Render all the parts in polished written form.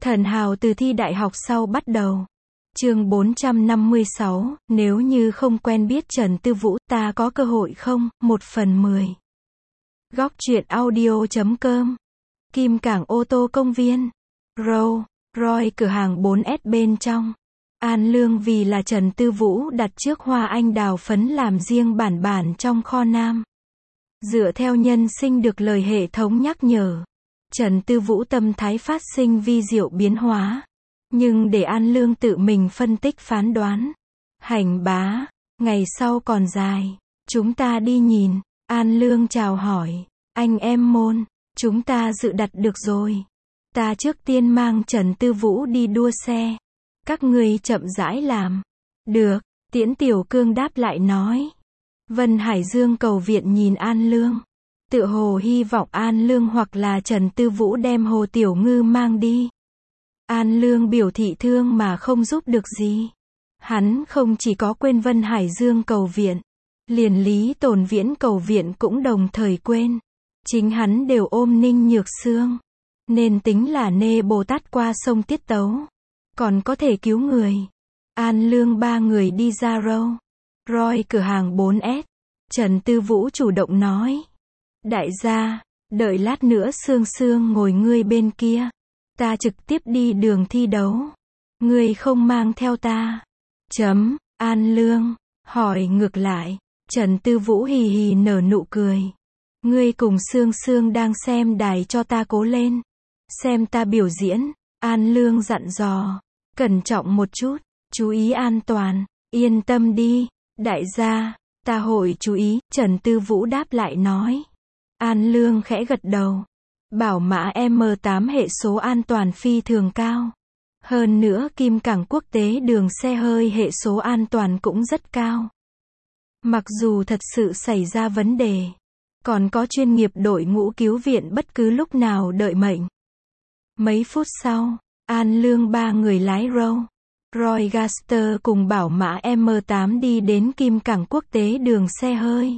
Thần hào từ thi đại học sau bắt đầu. Chương 456, nếu như không quen biết Trần Tư Vũ, ta có cơ hội không? 1/10. Góc truyện audio.com. Kim Cảng ô tô công viên. Rolls Royce cửa hàng 4S bên trong. An Lương vì là Trần Tư Vũ đặt trước hoa anh đào phấn làm riêng bản trong kho nam. Dựa theo nhân sinh được lời hệ thống nhắc nhở, Trần Tư Vũ tâm thái phát sinh vi diệu biến hóa. Nhưng để An Lương tự mình phân tích phán đoán. Hành bá, ngày sau còn dài, chúng ta đi nhìn. An Lương chào hỏi, anh em môn, chúng ta dự đặt được rồi. Ta trước tiên mang Trần Tư Vũ đi đua xe. Các ngươi chậm rãi làm. Được, Tiễn Tiểu Cương đáp lại nói. Vân Hải Dương cầu viện nhìn An Lương. Tựa hồ hy vọng An Lương hoặc là Trần Tư Vũ đem Hồ Tiểu Ngư mang đi. An Lương biểu thị thương mà không giúp được gì. Hắn không chỉ có quên Vân Hải Dương cầu viện, liền Lý Tồn Viễn cầu viện cũng đồng thời quên. Chính hắn đều ôm Ninh Nhược Sương, nên tính là nê Bồ Tát qua sông tiết tấu, còn có thể cứu người. An Lương ba người đi ra Rolls Royce cửa hàng 4S. Trần Tư Vũ chủ động nói, đại gia, đợi lát nữa Sương Sương ngồi ngươi bên kia, ta trực tiếp đi đường thi đấu, ngươi không mang theo ta. An Lương hỏi ngược lại. Trần Tư Vũ hì hì nở nụ cười. Ngươi cùng Sương Sương đang xem đài, cho ta cố lên, xem ta biểu diễn. An Lương dặn dò, cẩn trọng một chút, chú ý an toàn. Yên tâm đi, đại gia, ta hội chú ý. Trần Tư Vũ đáp lại nói. An Lương khẽ gật đầu. Bảo mã M8 hệ số an toàn phi thường cao. Hơn nữa Kim Cảng quốc tế đường xe hơi hệ số an toàn cũng rất cao. Mặc dù thật sự xảy ra vấn đề, còn có chuyên nghiệp đội ngũ cứu viện bất cứ lúc nào đợi mệnh. Mấy phút sau, An Lương ba người lái Rolls Royce Gaster cùng bảo mã M8 đi đến Kim Cảng quốc tế đường xe hơi.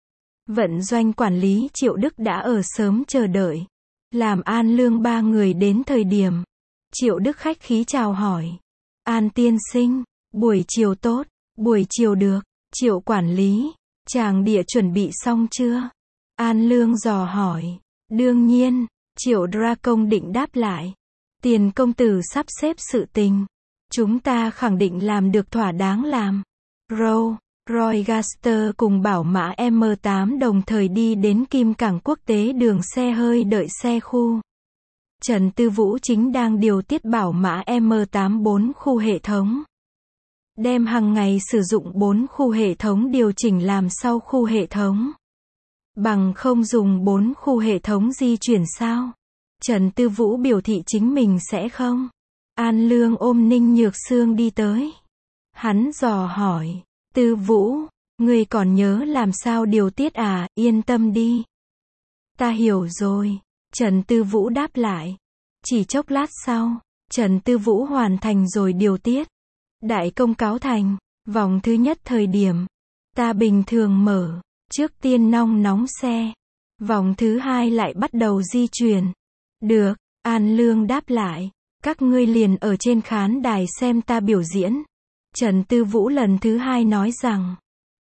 Vận doanh quản lý Triệu Đức đã ở sớm chờ đợi. Làm An Lương ba người đến thời điểm, Triệu Đức khách khí chào hỏi. An tiên sinh, buổi chiều tốt. Buổi chiều được. Triệu quản lý, tràng địa chuẩn bị xong chưa? An Lương dò hỏi. Đương nhiên, Triệu Dragon định đáp lại. Tiền công tử sắp xếp sự tình, chúng ta khẳng định làm được thỏa đáng làm. Rolls Royce Gaster cùng bảo mã M8 đồng thời đi đến Kim Cảng quốc tế đường xe hơi đợi xe khu. Trần Tư Vũ chính đang điều tiết bảo mã M8 4 khu hệ thống. Đem hàng ngày sử dụng 4 khu hệ thống điều chỉnh làm sau khu hệ thống. Bằng không dùng 4 khu hệ thống di chuyển sao? Trần Tư Vũ biểu thị chính mình sẽ không. An Lương ôm Ninh Nhược Sương đi tới. Hắn dò hỏi. Tư Vũ, ngươi còn nhớ làm sao điều tiết à? Yên tâm đi. Ta hiểu rồi. Trần Tư Vũ đáp lại. Chỉ chốc lát sau, Trần Tư Vũ hoàn thành rồi điều tiết. Đại công cáo thành. Vòng thứ nhất thời điểm, ta bình thường mở. Trước tiên nóng xe. Vòng thứ hai lại bắt đầu di chuyển. Được, An Lương đáp lại. Các ngươi liền ở trên khán đài xem ta biểu diễn. Trần Tư Vũ lần thứ hai nói rằng.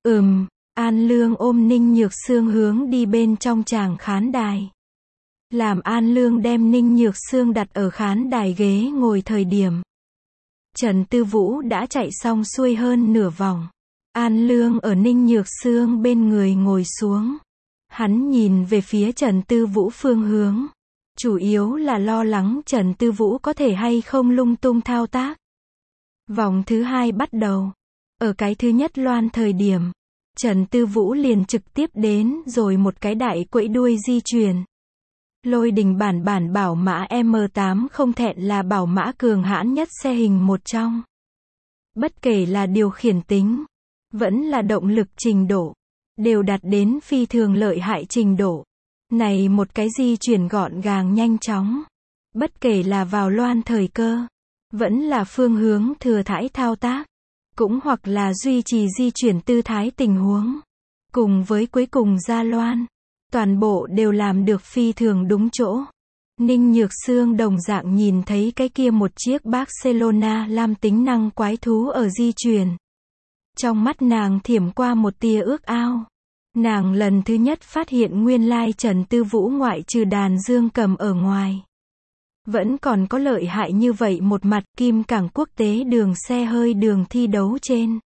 An Lương ôm Ninh Nhược Sương hướng đi bên trong tràng khán đài. Làm An Lương đem Ninh Nhược Sương đặt ở khán đài ghế ngồi thời điểm, Trần Tư Vũ đã chạy xong xuôi hơn nửa vòng. An Lương ở Ninh Nhược Sương bên người ngồi xuống. Hắn nhìn về phía Trần Tư Vũ phương hướng. Chủ yếu là lo lắng Trần Tư Vũ có thể hay không lung tung thao tác. Vòng thứ hai bắt đầu. Ở cái thứ nhất loan thời điểm, Trần Tư Vũ liền trực tiếp đến rồi một cái đại quẫy đuôi di chuyển. Lôi đình bản bảo mã M8 không thẹn là bảo mã cường hãn nhất xe hình một trong. Bất kể là điều khiển tính, vẫn là động lực trình độ, đều đạt đến phi thường lợi hại trình độ. Này một cái di chuyển gọn gàng nhanh chóng. Bất kể là vào loan thời cơ, vẫn là phương hướng thừa thãi thao tác, cũng hoặc là duy trì di chuyển tư thái tình huống, cùng với cuối cùng ra loan, toàn bộ đều làm được phi thường đúng chỗ. Ninh Nhược Xương đồng dạng nhìn thấy cái kia một chiếc Barcelona Lam tính năng quái thú ở di chuyển. Trong mắt nàng thiểm qua một tia ước ao. Nàng lần thứ nhất phát hiện nguyên lai Trần Tư Vũ ngoại trừ đàn dương cầm ở ngoài, vẫn còn có lợi hại như vậy một mặt. Kim cảng quốc tế đường xe hơi đường thi đấu trên,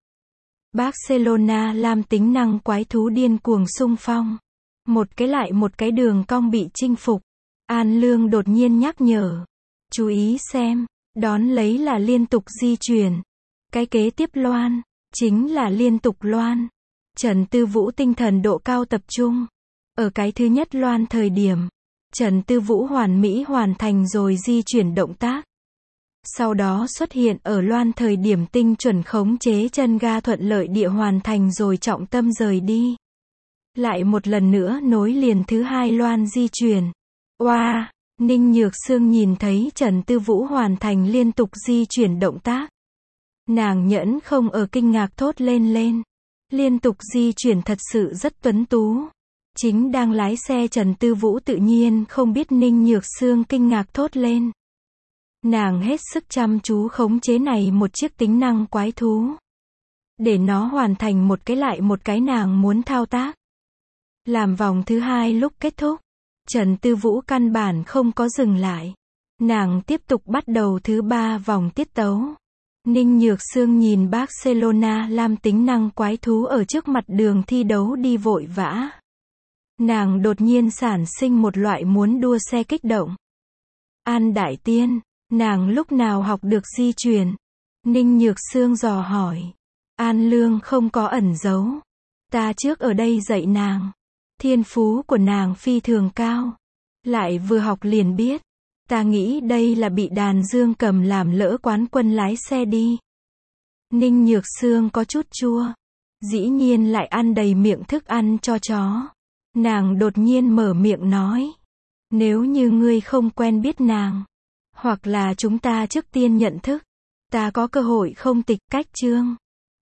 Barcelona Lam tính năng quái thú điên cuồng xung phong. Một cái lại một cái đường cong bị chinh phục. An Lương đột nhiên nhắc nhở. Chú ý xem, đón lấy là liên tục di chuyển. Cái kế tiếp loan, chính là liên tục loan. Trần Tư Vũ tinh thần độ cao tập trung. Ở cái thứ nhất loan thời điểm, Trần Tư Vũ hoàn mỹ hoàn thành rồi di chuyển động tác. Sau đó xuất hiện ở loan thời điểm tinh chuẩn khống chế chân ga thuận lợi địa hoàn thành rồi trọng tâm rời đi. Lại một lần nữa nối liền thứ hai loan di chuyển. Oa, Ninh Nhược Xương nhìn thấy Trần Tư Vũ hoàn thành liên tục di chuyển động tác. Nàng nhẫn không ở kinh ngạc thốt lên. Liên tục di chuyển thật sự rất tuấn tú. Chính đang lái xe Trần Tư Vũ tự nhiên không biết Ninh Nhược Xương kinh ngạc thốt lên. Nàng hết sức chăm chú khống chế này một chiếc tính năng quái thú. Để nó hoàn thành một cái lại một cái nàng muốn thao tác. Làm vòng thứ hai lúc kết thúc, Trần Tư Vũ căn bản không có dừng lại. Nàng tiếp tục bắt đầu thứ ba vòng tiết tấu. Ninh Nhược Xương nhìn Barcelona Lam tính năng quái thú ở trước mặt đường thi đấu đi vội vã. Nàng đột nhiên sản sinh một loại muốn đua xe kích động. An Đại Tiên, nàng lúc nào học được di chuyển? Ninh Nhược Xương dò hỏi. An Lương không có ẩn giấu. Ta trước ở đây dạy nàng. Thiên phú của nàng phi thường cao. Lại vừa học liền biết. Ta nghĩ đây là bị đàn dương cầm làm lỡ quán quân lái xe đi. Ninh Nhược Xương có chút chua. Dĩ nhiên lại ăn đầy miệng thức ăn cho chó. Nàng đột nhiên mở miệng nói. Nếu như ngươi không quen biết nàng, hoặc là chúng ta trước tiên nhận thức, ta có cơ hội không tịch cách chương.